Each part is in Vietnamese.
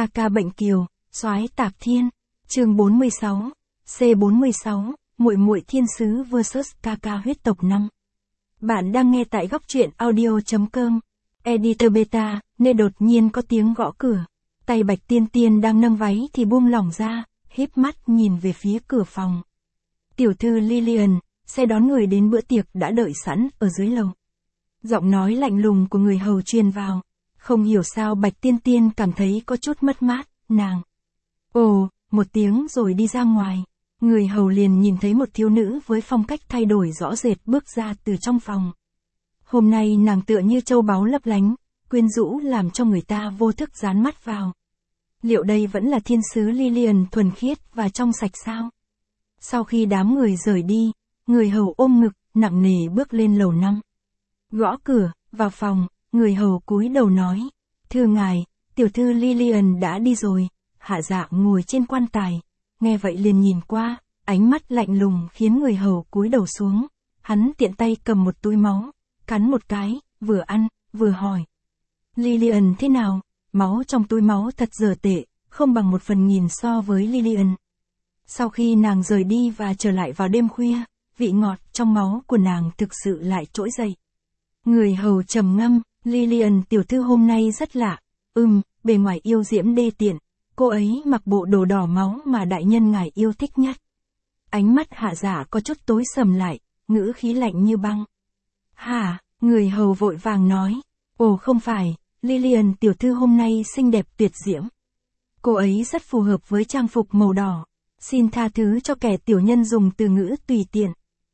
Ca ca bệnh kiều, soái Tạp Thiên. Chương 46. C46, muội muội thiên sứ vs ca ca huyết tộc 5. Bạn đang nghe tại góc truyện audio.com. Editor Beta, nên đột nhiên có tiếng gõ cửa. Tay Bạch Tiên Tiên đang nâng váy thì buông lỏng ra, híp mắt nhìn về phía cửa phòng. Tiểu thư Lillian, xe đón người đến bữa tiệc đã đợi sẵn ở dưới lầu. Giọng nói lạnh lùng của người hầu truyền vào. Không hiểu sao Bạch Tiên Tiên cảm thấy có chút mất mát, nàng. Ồ, một tiếng rồi đi ra ngoài. Người hầu liền nhìn thấy một thiếu nữ với phong cách thay đổi rõ rệt bước ra từ trong phòng. Hôm nay nàng tựa như châu báu lấp lánh, quyến rũ làm cho người ta vô thức dán mắt vào. Liệu đây vẫn là thiên sứ Lillian thuần khiết và trong sạch sao? Sau khi đám người rời đi, người hầu ôm ngực, nặng nề bước lên lầu 5. Gõ cửa, vào phòng, người hầu cúi đầu nói. Thưa ngài, tiểu thư Lillian đã đi rồi. Hạ Dạ ngồi trên quan tài, nghe vậy liền nhìn qua, ánh mắt lạnh lùng khiến người hầu cúi đầu xuống. Hắn tiện tay cầm một túi máu, cắn một cái, vừa ăn, vừa hỏi. Lillian thế nào? Máu trong túi máu thật dở tệ, không bằng 1/1000 so với Lillian. Sau khi nàng rời đi và trở lại vào đêm khuya, vị ngọt trong máu của nàng thực sự lại trỗi dậy. Người hầu trầm ngâm, Lillian tiểu thư hôm nay rất lạ, bề ngoài yêu diễm đê tiện, cô ấy mặc bộ đồ đỏ máu mà đại nhân ngài yêu thích nhất. Ánh mắt Hạ Dạ có chút tối sầm lại, ngữ khí lạnh như băng. Hả, người hầu vội vàng nói, ồ không phải, Lillian tiểu thư hôm nay xinh đẹp tuyệt diễm. Cô ấy rất phù hợp với trang phục màu đỏ, xin tha thứ cho kẻ tiểu nhân dùng từ ngữ tùy tiện.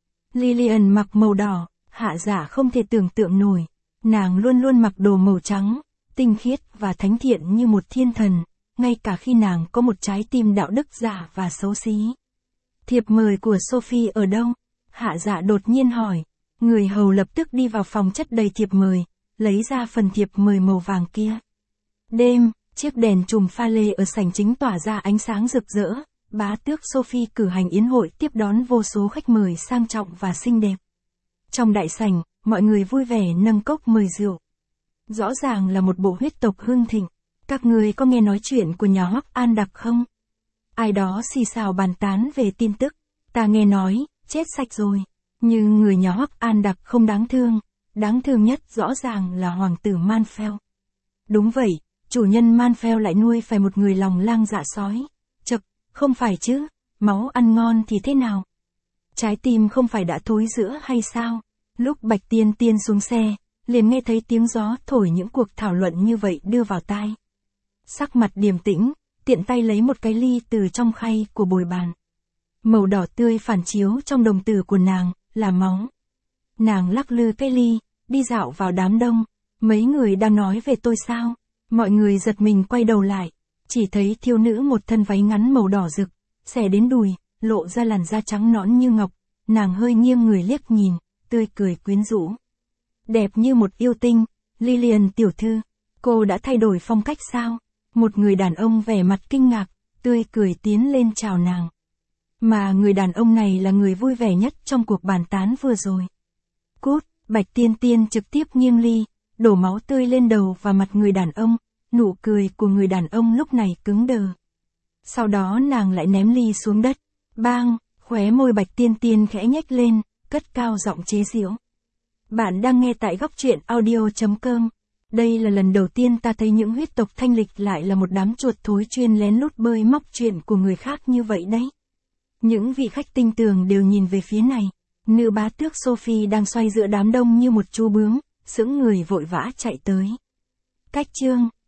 Lillian mặc màu đỏ, Hạ Dạ không thể tưởng tượng nổi, nàng luôn luôn mặc đồ màu trắng, tinh khiết và thánh thiện như một thiên thần, ngay cả khi nàng có một trái tim đạo đức giả và xấu xí. Thiệp mời của Sophie ở đâu? Hạ Dạ đột nhiên hỏi. Người hầu lập tức đi vào phòng chất đầy thiệp mời, lấy ra phần thiệp mời màu vàng kia. Đêm, chiếc đèn chùm pha lê ở sảnh chính tỏa ra ánh sáng rực rỡ, bá tước Sophie cử hành yến hội tiếp đón vô số khách mời sang trọng và xinh đẹp. Trong đại sảnh, mọi người vui vẻ nâng cốc mời rượu. Rõ ràng là một bộ huyết tộc hưng thịnh. Các người có nghe nói chuyện của nhà Hoắc An Đặc không? Ai đó xì xào bàn tán về tin tức. Ta nghe nói, chết sạch rồi. Nhưng người nhà Hoắc An Đặc không đáng thương nhất rõ ràng là hoàng tử Manfell. Đúng vậy, chủ nhân Manfell lại nuôi phải một người lòng lang dạ sói. Chậc, không phải chứ, máu ăn ngon thì thế nào? Trái tim không phải đã thối rữa hay sao? Lúc Bạch Tiên Tiên xuống xe, liền nghe thấy tiếng gió thổi những cuộc thảo luận như vậy đưa vào tai. Sắc mặt điềm tĩnh, tiện tay lấy một cái ly từ trong khay của bồi bàn. Màu đỏ tươi phản chiếu trong đồng tử của nàng, là máu. Nàng lắc lư cái ly, đi dạo vào đám đông. Mấy người đang nói về tôi sao? Mọi người giật mình quay đầu lại, chỉ thấy thiếu nữ một thân váy ngắn màu đỏ rực, xẻ đến đùi, lộ ra làn da trắng nõn như ngọc. Nàng hơi nghiêng người liếc nhìn, tươi cười quyến rũ. Đẹp như một yêu tinh. Lillian tiểu thư, cô đã thay đổi phong cách sao? Một người đàn ông vẻ mặt kinh ngạc, tươi cười tiến lên chào nàng. Mà người đàn ông này là người vui vẻ nhất trong cuộc bàn tán vừa rồi. Cút, Bạch Tiên Tiên trực tiếp nghiêng ly, đổ máu tươi lên đầu và mặt người đàn ông, nụ cười của người đàn ông lúc này cứng đờ. Sau đó nàng lại ném ly xuống đất, bang, khóe môi Bạch Tiên Tiên khẽ nhếch lên, cất cao giọng chế giễu. Bạn đang nghe tại góc truyện audio.com. Đây là lần đầu tiên ta thấy những huyết tộc thanh lịch lại là một đám chuột thối chuyên lén lút bơi móc chuyện của người khác như vậy đấy. Những vị khách tinh tường đều nhìn về phía này. Nữ bá tước Sophie đang xoay giữa đám đông như một chú bướm, sững người vội vã chạy tới. Cách chương